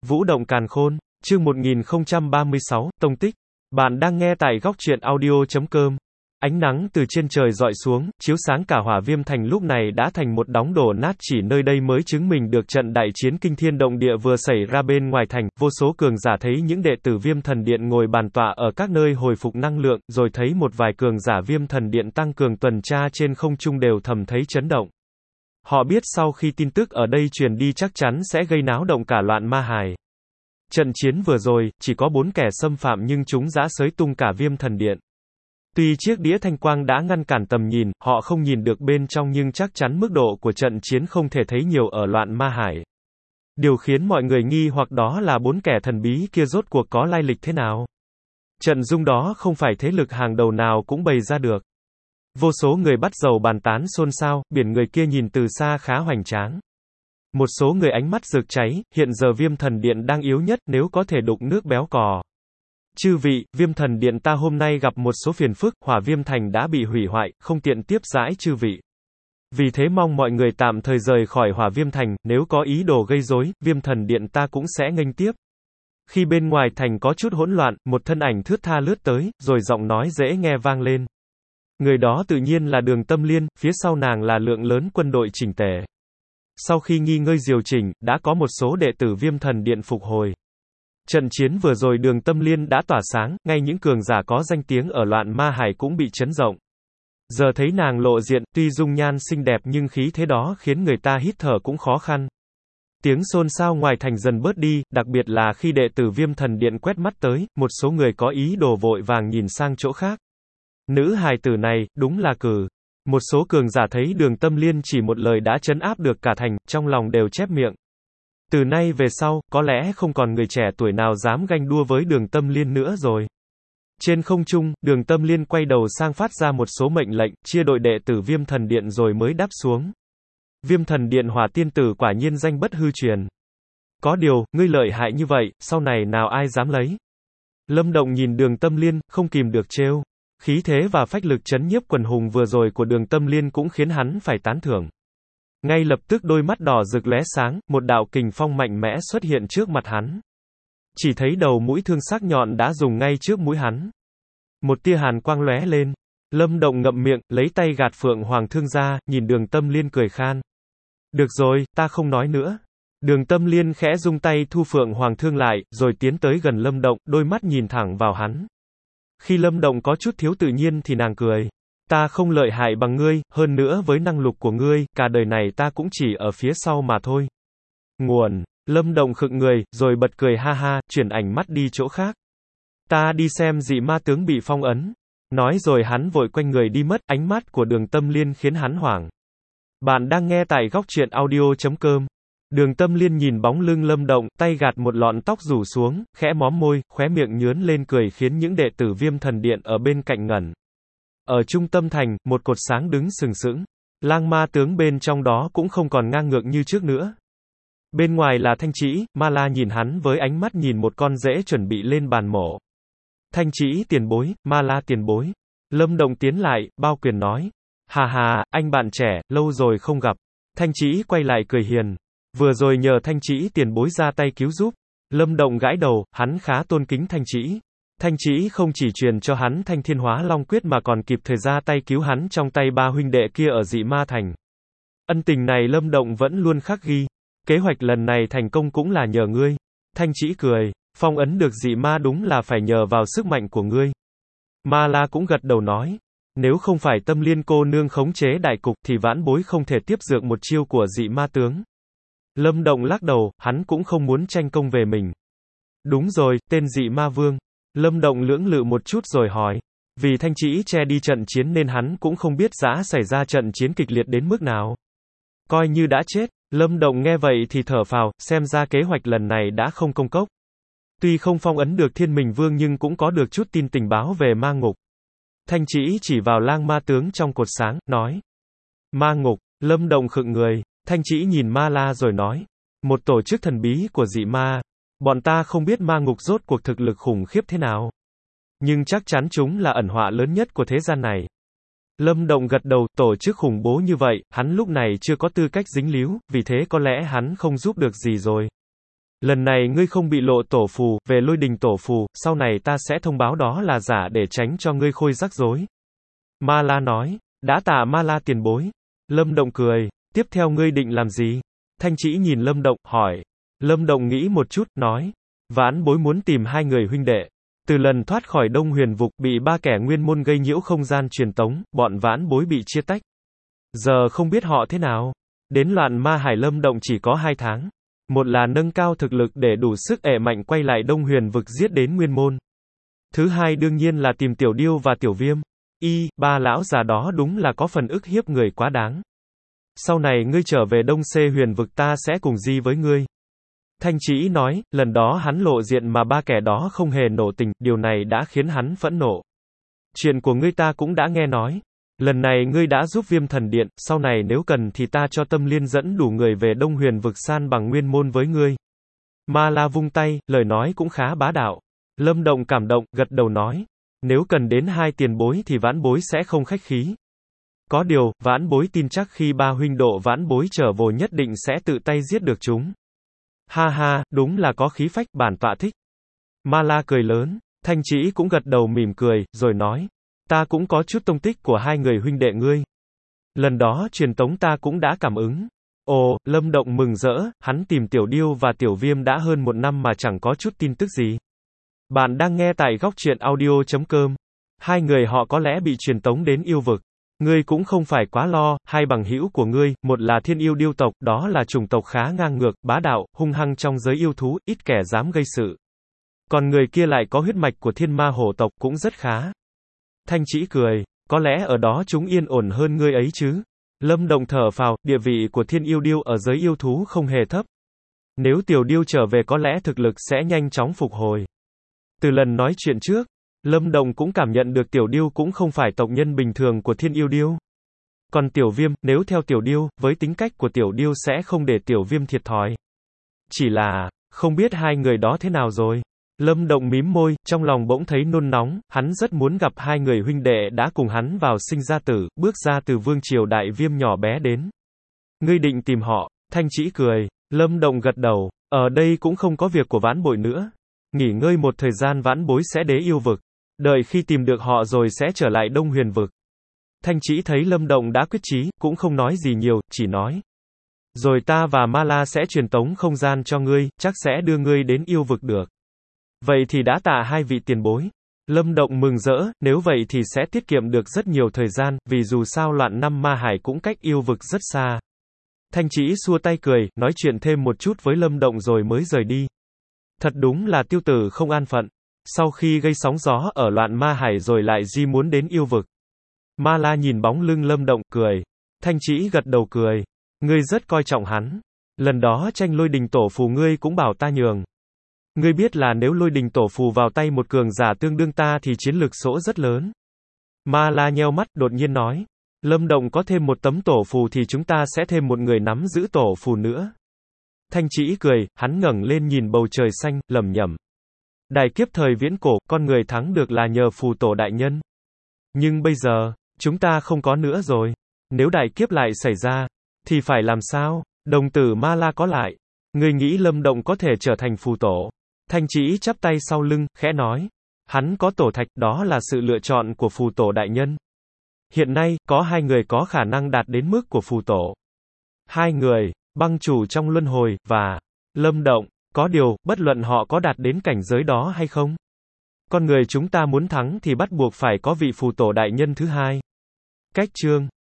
Vũ động càn khôn, chương 1036, tông tích. Bạn đang nghe tại góc truyện audio.com. Ánh nắng từ trên trời rọi xuống, chiếu sáng cả Hỏa Viêm Thành lúc này đã thành một đống đổ nát, chỉ nơi đây mới chứng minh được trận đại chiến kinh thiên động địa vừa xảy ra bên ngoài thành. Vô số cường giả thấy những đệ tử Viêm Thần Điện ngồi bàn tọa ở các nơi hồi phục năng lượng, rồi thấy một vài cường giả Viêm Thần Điện tăng cường tuần tra trên không trung đều thầm thấy chấn động. Họ biết sau khi tin tức ở đây truyền đi chắc chắn sẽ gây náo động cả loạn ma hải. Trận chiến vừa rồi, chỉ có 4 kẻ xâm phạm nhưng chúng đã xới tung cả Viêm Thần Điện. Tuy chiếc đĩa thanh quang đã ngăn cản tầm nhìn, họ không nhìn được bên trong nhưng chắc chắn mức độ của trận chiến không thể thấy nhiều ở loạn ma hải. Điều khiến mọi người nghi hoặc đó là 4 kẻ thần bí kia rốt cuộc có lai lịch thế nào. Trận dung đó không phải thế lực hàng đầu nào cũng bày ra được. Vô số người bắt dầu bàn tán xôn xao, biển người kia nhìn từ xa khá hoành tráng. Một số người ánh mắt rực cháy, hiện giờ Viêm Thần Điện đang yếu nhất, nếu có thể đục nước béo cò. Chư vị, Viêm Thần Điện ta hôm nay gặp một số phiền phức, Hỏa Viêm Thành đã bị hủy hoại, không tiện tiếp đãi chư vị. Vì thế mong mọi người tạm thời rời khỏi Hỏa Viêm Thành, nếu có ý đồ gây rối, Viêm Thần Điện ta cũng sẽ nghênh tiếp. Khi bên ngoài thành có chút hỗn loạn, một thân ảnh thướt tha lướt tới, rồi giọng nói dễ nghe vang lên. Người đó tự nhiên là Đường Tâm Liên, phía sau nàng là lượng lớn quân đội chỉnh tề. Sau khi nghi ngơi điều chỉnh, đã có một số đệ tử Viêm Thần Điện phục hồi. Trận chiến vừa rồi Đường Tâm Liên đã tỏa sáng, ngay những cường giả có danh tiếng ở loạn ma hải cũng bị chấn động. Giờ thấy nàng lộ diện, tuy dung nhan xinh đẹp nhưng khí thế đó khiến người ta hít thở cũng khó khăn. Tiếng xôn xao ngoài thành dần bớt đi, đặc biệt là khi đệ tử Viêm Thần Điện quét mắt tới, một số người có ý đồ vội vàng nhìn sang chỗ khác. Nữ hài tử này, đúng là cử. Một số cường giả thấy Đường Tâm Liên chỉ một lời đã trấn áp được cả thành, trong lòng đều chép miệng. Từ nay về sau, có lẽ không còn người trẻ tuổi nào dám ganh đua với Đường Tâm Liên nữa rồi. Trên không trung, Đường Tâm Liên quay đầu sang phát ra một số mệnh lệnh, chia đội đệ tử Viêm Thần Điện rồi mới đáp xuống. Viêm Thần Điện Hỏa Tiên Tử quả nhiên danh bất hư truyền. Có điều, ngươi lợi hại như vậy, sau này nào ai dám lấy. Lâm Động nhìn Đường Tâm Liên, không kìm được trêu. Khí thế và phách lực chấn nhiếp quần hùng vừa rồi của Đường Tâm Liên cũng khiến hắn phải tán thưởng. Ngay lập tức đôi mắt đỏ rực lóe sáng, một đạo kình phong mạnh mẽ xuất hiện trước mặt hắn. Chỉ thấy đầu mũi thương sắc nhọn đã dùng ngay trước mũi hắn. Một tia hàn quang lóe lên. Lâm Động ngậm miệng, lấy tay gạt Phượng Hoàng thương ra, nhìn Đường Tâm Liên cười khan. Được rồi, ta không nói nữa. Đường Tâm Liên khẽ rung tay thu Phượng Hoàng thương lại, rồi tiến tới gần Lâm Động, đôi mắt nhìn thẳng vào hắn. Khi Lâm Động có chút thiếu tự nhiên thì nàng cười. Ta không lợi hại bằng ngươi, hơn nữa với năng lực của ngươi, cả đời này ta cũng chỉ ở phía sau mà thôi. Nguồn. Lâm Động khựng người, rồi bật cười ha ha, chuyển ảnh mắt đi chỗ khác. Ta đi xem dị ma tướng bị phong ấn. Nói rồi hắn vội quanh người đi mất, ánh mắt của Đường Tâm Liên khiến hắn hoảng. Bạn đang nghe tại góc truyện audio.com. Đường Tâm Liên nhìn bóng lưng Lâm Động, tay gạt một lọn tóc rủ xuống, khẽ móm môi, khóe miệng nhướn lên cười khiến những đệ tử Viêm Thần Điện ở bên cạnh ngẩn. Ở trung tâm thành, một cột sáng đứng sừng sững. Lang ma tướng bên trong đó cũng không còn ngang ngược như trước nữa. Bên ngoài là Thanh Trĩ, Ma La nhìn hắn với ánh mắt nhìn một con rễ chuẩn bị lên bàn mổ. Thanh Trĩ tiền bối, Ma La tiền bối. Lâm Động tiến lại, bao quyền nói. Hà hà, anh bạn trẻ, lâu rồi không gặp. Thanh Trĩ quay lại cười hiền. Vừa rồi nhờ Thanh Trĩ tiền bối ra tay cứu giúp. Lâm Động gãi đầu, hắn khá tôn kính Thanh Trĩ. Thanh Trĩ không chỉ truyền cho hắn Thanh Thiên Hóa Long Quyết mà còn kịp thời ra tay cứu hắn trong tay 3 huynh đệ kia ở Dị Ma Thành. Ân tình này Lâm Động vẫn luôn khắc ghi. Kế hoạch lần này thành công cũng là nhờ ngươi. Thanh Trĩ cười. Phong ấn được dị ma đúng là phải nhờ vào sức mạnh của ngươi. Ma La cũng gật đầu nói. Nếu không phải Tâm Liên cô nương khống chế đại cục thì vãn bối không thể tiếp dược một chiêu của dị ma tướng. Lâm Động lắc đầu, hắn cũng không muốn tranh công về mình. Đúng rồi, tên dị ma vương. Lâm Động lưỡng lự một chút rồi hỏi. Vì Thanh Trĩ che đi trận chiến nên hắn cũng không biết đã xảy ra trận chiến kịch liệt đến mức nào. Coi như đã chết. Lâm Động nghe vậy thì thở phào, xem ra kế hoạch lần này đã không công cốc. Tuy không phong ấn được Thiên Mình Vương nhưng cũng có được chút tin tình báo về ma ngục. Thanh Trĩ chỉ vào lang ma tướng trong cột sáng, nói. Ma ngục. Lâm Động khựng người. Thanh Trĩ nhìn Ma La rồi nói. Một tổ chức thần bí của dị ma. Bọn ta không biết ma ngục rốt cuộc thực lực khủng khiếp thế nào. Nhưng chắc chắn chúng là ẩn họa lớn nhất của thế gian này. Lâm Động gật đầu, tổ chức khủng bố như vậy, hắn lúc này chưa có tư cách dính líu, vì thế có lẽ hắn không giúp được gì rồi. Lần này ngươi không bị lộ tổ phù, về lôi đình tổ phù, sau này ta sẽ thông báo đó là giả để tránh cho ngươi khôi rắc rối. Ma La nói, đã tạ Ma La tiền bối. Lâm Động cười, tiếp theo ngươi định làm gì? Thanh Trĩ nhìn Lâm Động, hỏi. Lâm Động nghĩ một chút, nói, vãn bối muốn tìm hai người huynh đệ. Từ lần thoát khỏi Đông Huyền Vực, bị ba kẻ nguyên môn gây nhiễu không gian truyền tống, bọn vãn bối bị chia tách. Giờ không biết họ thế nào. Đến loạn ma hải Lâm Động chỉ có 2 tháng. Một là nâng cao thực lực để đủ sức ẻ mạnh quay lại Đông Huyền Vực giết đến nguyên môn. Thứ hai đương nhiên là tìm Tiểu Điêu và Tiểu Viêm. Ba lão già đó đúng là có phần ức hiếp người quá đáng. Sau này ngươi trở về Đông Xê Huyền Vực ta sẽ cùng di với ngươi. Thanh Trĩ nói, lần đó hắn lộ diện mà ba kẻ đó không hề nổ tình, điều này đã khiến hắn phẫn nộ. Chuyện của ngươi ta cũng đã nghe nói. Lần này ngươi đã giúp Viêm Thần Điện, sau này nếu cần thì ta cho Tâm Liên dẫn đủ người về Đông Huyền Vực san bằng nguyên môn với ngươi. Ma La vung tay, lời nói cũng khá bá đạo. Lâm Động cảm động, gật đầu nói, nếu cần đến 2 tiền bối thì vãn bối sẽ không khách khí. Có điều, vãn bối tin chắc khi ba huynh độ vãn bối trở về nhất định sẽ tự tay giết được chúng. Ha ha, đúng là có khí phách, bản tọa thích. Ma La cười lớn, Thanh Trĩ cũng gật đầu mỉm cười, rồi nói, ta cũng có chút tông tích của hai người huynh đệ ngươi. Lần đó truyền tống ta cũng đã cảm ứng. Ồ, Lâm Động mừng rỡ, hắn tìm Tiểu Điêu và Tiểu Viêm đã hơn 1 năm mà chẳng có chút tin tức gì. Bạn đang nghe tại góc truyện audio.com. Hai người họ có lẽ bị truyền tống đến yêu vực. Ngươi cũng không phải quá lo, hai bằng hữu của ngươi, một là Thiên Yêu Điêu tộc, đó là chủng tộc khá ngang ngược, bá đạo, hung hăng trong giới yêu thú, ít kẻ dám gây sự. Còn người kia lại có huyết mạch của Thiên Ma Hổ tộc cũng rất khá. Thanh Trĩ cười, có lẽ ở đó chúng yên ổn hơn ngươi ấy chứ. Lâm Động thở phào, địa vị của Thiên Yêu Điêu ở giới yêu thú không hề thấp. Nếu Tiểu Điêu trở về có lẽ thực lực sẽ nhanh chóng phục hồi. Từ lần nói chuyện trước, Lâm Động cũng cảm nhận được Tiểu Điêu cũng không phải tộc nhân bình thường của Thiên Yêu Điêu. Còn Tiểu Viêm, nếu theo Tiểu Điêu, với tính cách của Tiểu Điêu sẽ không để Tiểu Viêm thiệt thòi. Chỉ là, không biết hai người đó thế nào rồi. Lâm Động mím môi, trong lòng bỗng thấy nôn nóng, hắn rất muốn gặp hai người huynh đệ đã cùng hắn vào sinh ra tử, bước ra từ vương triều Đại Viêm nhỏ bé đến. Ngươi định tìm họ? Thanh Trĩ cười. Lâm Động gật đầu, ở đây cũng không có việc của vãn bối nữa. Nghỉ ngơi một thời gian vãn bối sẽ đế yêu vực. Đợi khi tìm được họ rồi sẽ trở lại Đông Huyền Vực. Thanh Trĩ thấy Lâm Động đã quyết chí, cũng không nói gì nhiều, chỉ nói. Rồi ta và Ma La sẽ truyền tống không gian cho ngươi, chắc sẽ đưa ngươi đến yêu vực được. Vậy thì đã tạ hai vị tiền bối. Lâm Động mừng rỡ, nếu vậy thì sẽ tiết kiệm được rất nhiều thời gian, vì dù sao loạn năm ma hải cũng cách yêu vực rất xa. Thanh Trĩ xua tay cười, nói chuyện thêm một chút với Lâm Động rồi mới rời đi. Thật đúng là tiêu tử không an phận. Sau khi gây sóng gió ở loạn ma hải rồi lại di muốn đến yêu vực. Ma La nhìn bóng lưng Lâm Động, cười. Thanh Trĩ gật đầu cười. Ngươi rất coi trọng hắn. Lần đó tranh lôi đình tổ phù ngươi cũng bảo ta nhường. Ngươi biết là nếu lôi đình tổ phù vào tay một cường giả tương đương ta thì chiến lực sỗ rất lớn. Ma La nheo mắt, đột nhiên nói. Lâm Động có thêm một tấm tổ phù thì chúng ta sẽ thêm một người nắm giữ tổ phù nữa. Thanh Trĩ cười, hắn ngẩng lên nhìn bầu trời xanh, lẩm nhẩm. Đại kiếp thời viễn cổ, con người thắng được là nhờ phù tổ đại nhân. Nhưng bây giờ, chúng ta không có nữa rồi. Nếu đại kiếp lại xảy ra, thì phải làm sao? Đồng tử Ma La có lại. Ngươi nghĩ Lâm Động có thể trở thành phù tổ? Thanh Trĩ chắp tay sau lưng, khẽ nói. Hắn có tổ thạch, đó là sự lựa chọn của phù tổ đại nhân. Hiện nay, có 2 người có khả năng đạt đến mức của phù tổ. 2 người, băng chủ trong luân hồi, và Lâm Động. Có điều, bất luận họ có đạt đến cảnh giới đó hay không. Con người chúng ta muốn thắng thì bắt buộc phải có vị phù tổ đại nhân thứ hai. Cách chương